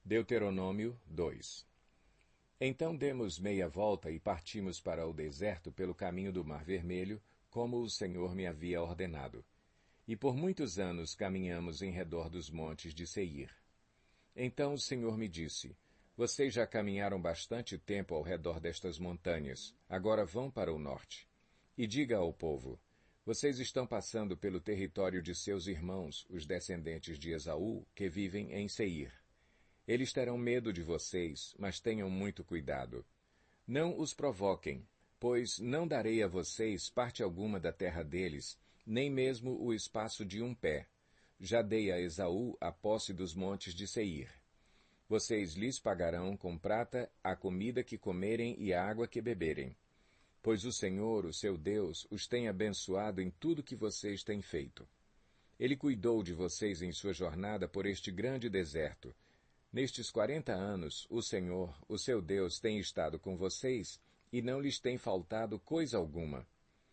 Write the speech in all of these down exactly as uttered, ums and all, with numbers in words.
Deuteronômio dois. Então demos meia volta e partimos para o deserto pelo caminho do Mar Vermelho, como o Senhor me havia ordenado. E por muitos anos caminhamos em redor dos montes de Seir. Então o Senhor me disse, vocês já caminharam bastante tempo ao redor destas montanhas, agora vão para o norte. E diga ao povo, vocês estão passando pelo território de seus irmãos, os descendentes de Esaú, que vivem em Seir. Eles terão medo de vocês, mas tenham muito cuidado. Não os provoquem, pois não darei a vocês parte alguma da terra deles, nem mesmo o espaço de um pé. Já dei a Esaú a posse dos montes de Seir. Vocês lhes pagarão com prata a comida que comerem e a água que beberem. Pois o Senhor, o seu Deus, os tem abençoado em tudo que vocês têm feito. Ele cuidou de vocês em sua jornada por este grande deserto. Nestes quarenta anos, o Senhor, o seu Deus, tem estado com vocês e não lhes tem faltado coisa alguma.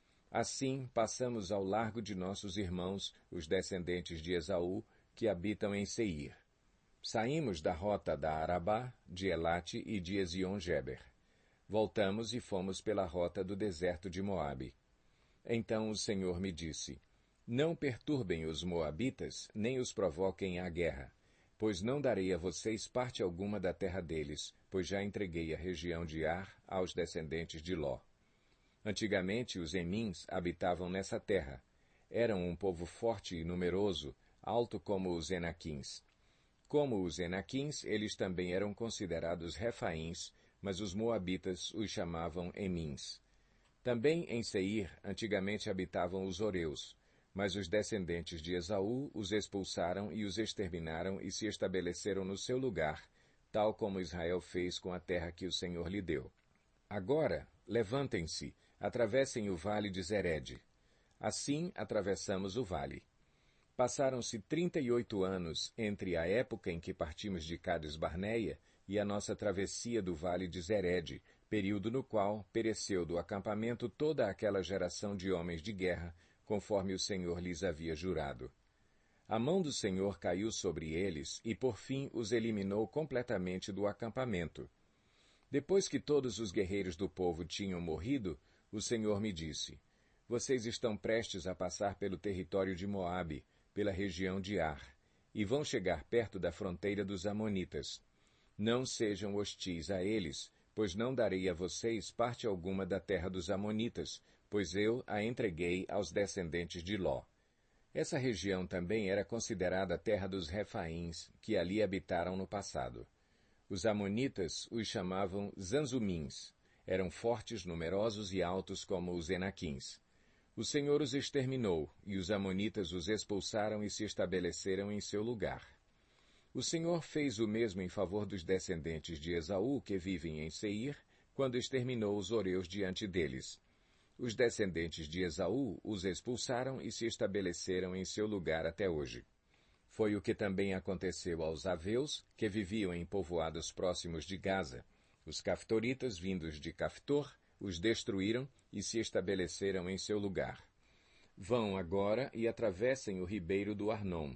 Assim, passamos ao largo de nossos irmãos, os descendentes de Esaú, que habitam em Seir. Saímos da rota da Arabá, de Elate e de Ezion-Geber. Voltamos e fomos pela rota do deserto de Moabe. Então o Senhor me disse, não perturbem os moabitas, nem os provoquem à guerra, pois não darei a vocês parte alguma da terra deles, pois já entreguei a região de Ar aos descendentes de Ló. Antigamente os Emins habitavam nessa terra. Eram um povo forte e numeroso, alto como os Enaquins. Como os Enaquins, eles também eram considerados Refaíns, mas os moabitas os chamavam Emins. Também em Seir, antigamente habitavam os Oreus, mas os descendentes de Esaú os expulsaram e os exterminaram e se estabeleceram no seu lugar, tal como Israel fez com a terra que o Senhor lhe deu. Agora, levantem-se, atravessem o vale de Zered. Assim, atravessamos o vale. Passaram-se trinta e oito anos entre a época em que partimos de Cades Barneia e a nossa travessia do vale de Zered, período no qual pereceu do acampamento toda aquela geração de homens de guerra, conforme o Senhor lhes havia jurado. A mão do Senhor caiu sobre eles e por fim os eliminou completamente do acampamento. Depois que todos os guerreiros do povo tinham morrido, o Senhor me disse, vocês estão prestes a passar pelo território de Moabe, pela região de Ar, e vão chegar perto da fronteira dos Amonitas. Não sejam hostis a eles, pois não darei a vocês parte alguma da terra dos Amonitas, pois eu a entreguei aos descendentes de Ló. Essa região também era considerada a terra dos Refaíns, que ali habitaram no passado. Os Amonitas os chamavam Zanzumins. Eram fortes, numerosos e altos como os Enaquins. O Senhor os exterminou, e os Amonitas os expulsaram e se estabeleceram em seu lugar. O Senhor fez o mesmo em favor dos descendentes de Esaú, que vivem em Seir, quando exterminou os Oreus diante deles. Os descendentes de Esaú os expulsaram e se estabeleceram em seu lugar até hoje. Foi o que também aconteceu aos Aveus, que viviam em povoados próximos de Gaza. Os Caftoritas, vindos de Caftor, os destruíram e se estabeleceram em seu lugar. Vão agora e atravessem o ribeiro do Arnon.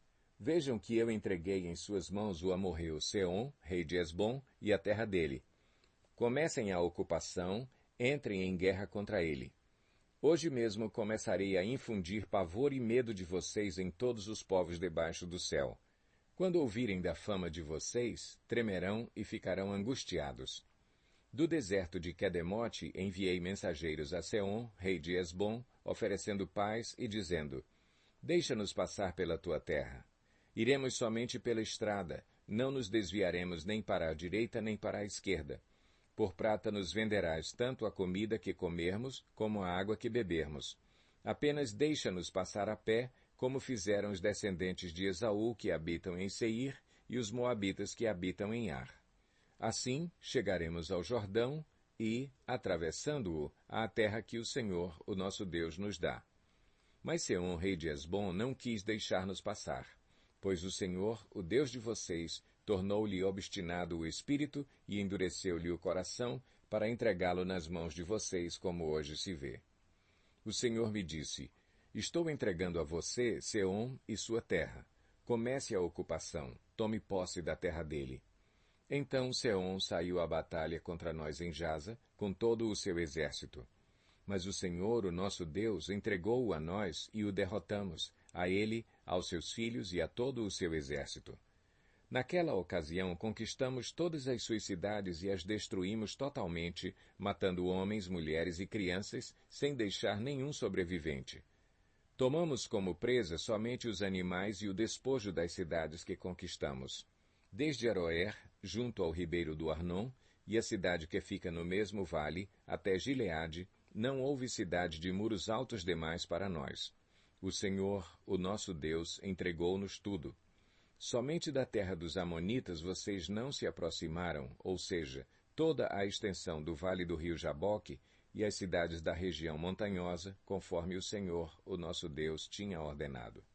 Vejam que eu entreguei em suas mãos o amorreu Seom, rei de Esbom, e a terra dele. Comecem a ocupação, entrem em guerra contra ele. Hoje mesmo começarei a infundir pavor e medo de vocês em todos os povos debaixo do céu. Quando ouvirem da fama de vocês, tremerão e ficarão angustiados. Do deserto de Quedemote enviei mensageiros a Seom, rei de Esbom, oferecendo paz e dizendo, deixa-nos passar pela tua terra. Iremos somente pela estrada, não nos desviaremos nem para a direita nem para a esquerda. Por prata nos venderás tanto a comida que comermos, como a água que bebermos. Apenas deixa-nos passar a pé, como fizeram os descendentes de Esaú que habitam em Seir e os moabitas que habitam em Ar. Assim, chegaremos ao Jordão e, atravessando-o, à terra que o Senhor, o nosso Deus, nos dá. Mas Seom, rei de Esbom, não quis deixar-nos passar, pois o Senhor, o Deus de vocês, tornou-lhe obstinado o espírito e endureceu-lhe o coração para entregá-lo nas mãos de vocês, como hoje se vê. O Senhor me disse, estou entregando a você Seom e sua terra. Comece a ocupação, tome posse da terra dele. Então Seom saiu à batalha contra nós em Jaza, com todo o seu exército. Mas o Senhor, o nosso Deus, entregou-o a nós e o derrotamos, a ele, aos seus filhos e a todo o seu exército. Naquela ocasião, conquistamos todas as suas cidades e as destruímos totalmente, matando homens, mulheres e crianças, sem deixar nenhum sobrevivente. Tomamos como presa somente os animais e o despojo das cidades que conquistamos. Desde Aroer, junto ao ribeiro do Arnon, e a cidade que fica no mesmo vale, até Gileade, não houve cidade de muros altos demais para nós. O Senhor, o nosso Deus, entregou-nos tudo. Somente da terra dos Amonitas vocês não se aproximaram, ou seja, toda a extensão do vale do rio Jaboque e as cidades da região montanhosa, conforme o Senhor, o nosso Deus, tinha ordenado.